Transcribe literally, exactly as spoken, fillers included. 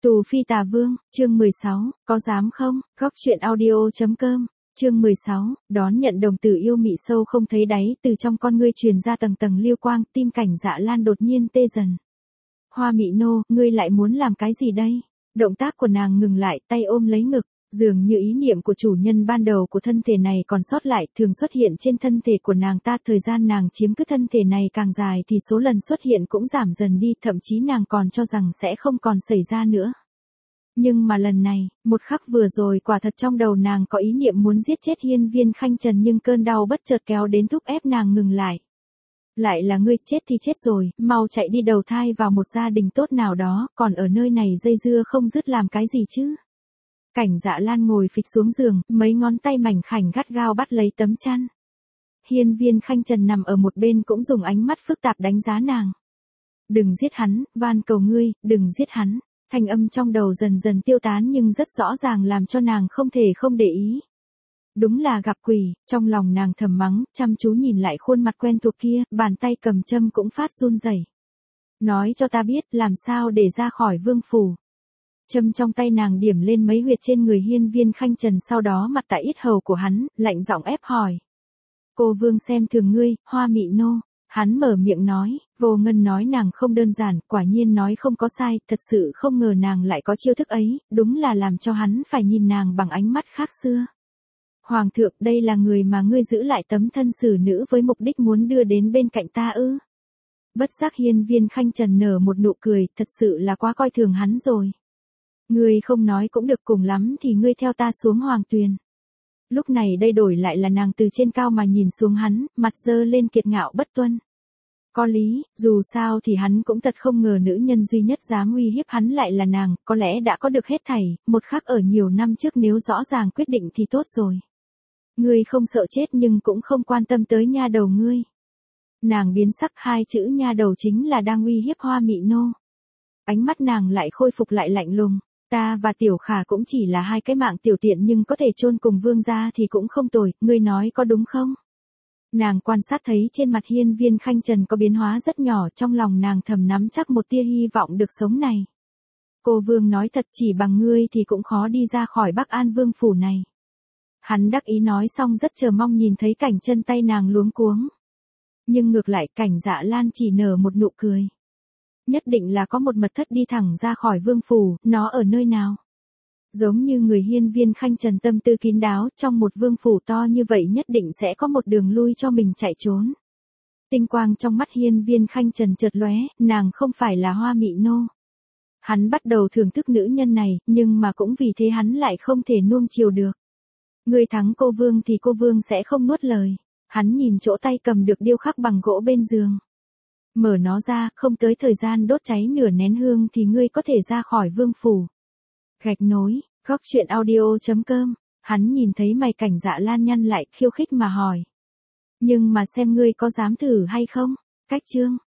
Tù Phi Tà Vương, chương mười sáu, có dám không? Góc truyện audio.com, chương mười sáu, đón nhận đồng tử yêu mị sâu không thấy đáy, từ trong con ngươi truyền ra tầng tầng liêu quang, tim Cảnh Dạ Lan đột nhiên tê dần. Hoa Mị nô, ngươi lại muốn làm cái gì đây? Động tác của nàng ngừng lại, tay ôm lấy ngực, dường như ý niệm của chủ nhân ban đầu của thân thể này còn sót lại, thường xuất hiện trên thân thể của nàng ta. Thời gian nàng chiếm cứ thân thể này càng dài thì số lần xuất hiện cũng giảm dần đi, thậm chí nàng còn cho rằng sẽ không còn xảy ra nữa. Nhưng mà lần này, một khắc vừa rồi quả thật trong đầu nàng có ý niệm muốn giết chết Hiên Viên Khanh Trần, nhưng cơn đau bất chợt kéo đến thúc ép nàng ngừng lại. Lại là ngươi, chết thì chết rồi, mau chạy đi đầu thai vào một gia đình tốt nào đó, còn ở nơi này dây dưa không dứt làm cái gì chứ? Cảnh Dạ Lan ngồi phịch xuống giường, mấy ngón tay mảnh khảnh gắt gao bắt lấy tấm chăn. Hiên Viên Khanh Trần nằm ở một bên cũng dùng ánh mắt phức tạp đánh giá nàng. Đừng giết hắn, van cầu ngươi, đừng giết hắn. Thanh âm trong đầu dần dần tiêu tán nhưng rất rõ ràng làm cho nàng không thể không để ý. Đúng là gặp quỷ, trong lòng nàng thầm mắng, chăm chú nhìn lại khuôn mặt quen thuộc kia, bàn tay cầm châm cũng phát run rẩy. Nói cho ta biết, làm sao để ra khỏi vương phủ. Châm trong tay nàng điểm lên mấy huyệt trên người Hiên Viên Khanh Trần, sau đó mặt tại yết hầu của hắn, lạnh giọng ép hỏi. Cô vương xem thường ngươi, Hoa Mị nô. Hắn mở miệng nói, Vô Ngân nói nàng không đơn giản, quả nhiên nói không có sai, thật sự không ngờ nàng lại có chiêu thức ấy, đúng là làm cho hắn phải nhìn nàng bằng ánh mắt khác xưa. Hoàng thượng, đây là người mà ngươi giữ lại tấm thân xử nữ với mục đích muốn đưa đến bên cạnh ta ư? Bất giác Hiên Viên Khanh Trần nở một nụ cười, thật sự là quá coi thường hắn rồi. Ngươi không nói cũng được, cùng lắm thì ngươi theo ta xuống hoàng tuyền. Lúc này đây đổi lại là nàng từ trên cao mà nhìn xuống hắn, mặt dơ lên kiệt ngạo bất tuân. Có lý, dù sao thì hắn cũng thật không ngờ nữ nhân duy nhất dám uy hiếp hắn lại là nàng, có lẽ đã có được hết thảy, một khắc ở nhiều năm trước nếu rõ ràng quyết định thì tốt rồi. Ngươi không sợ chết nhưng cũng không quan tâm tới nha đầu ngươi. Nàng biến sắc, hai chữ nha đầu chính là đang uy hiếp Hoa Mị nô. Ánh mắt nàng lại khôi phục lại lạnh lùng. Ta và Tiểu Khả cũng chỉ là hai cái mạng tiểu tiện nhưng có thể chôn cùng vương gia thì cũng không tồi, ngươi nói có đúng không? Nàng quan sát thấy trên mặt Hiên Viên Khanh Trần có biến hóa rất nhỏ, trong lòng nàng thầm nắm chắc một tia hy vọng được sống này. Cô vương nói thật, chỉ bằng ngươi thì cũng khó đi ra khỏi Bắc An Vương phủ này. Hắn đắc ý nói xong rất chờ mong nhìn thấy cảnh chân tay nàng luống cuống. Nhưng ngược lại Cảnh Dạ Lan chỉ nở một nụ cười. Nhất định là có một mật thất đi thẳng ra khỏi vương phủ, nó ở nơi nào? Giống như người Hiên Viên Khanh Trần tâm tư kín đáo, trong một vương phủ to như vậy nhất định sẽ có một đường lui cho mình chạy trốn. Tinh quang trong mắt Hiên Viên Khanh Trần chợt lóe, nàng không phải là Hoa Mị nô. Hắn bắt đầu thưởng thức nữ nhân này, nhưng mà cũng vì thế hắn lại không thể nuông chiều được. Người thắng cô vương thì cô vương sẽ không nuốt lời. Hắn nhìn chỗ tay cầm được điêu khắc bằng gỗ bên giường. Mở nó ra, không tới thời gian đốt cháy nửa nén hương thì ngươi có thể ra khỏi vương phủ. Gạch nối, góc truyện audio.com, hắn nhìn thấy mày Cảnh Dạ Lan nhăn lại, khiêu khích mà hỏi. Nhưng mà xem ngươi có dám thử hay không? Cách chương.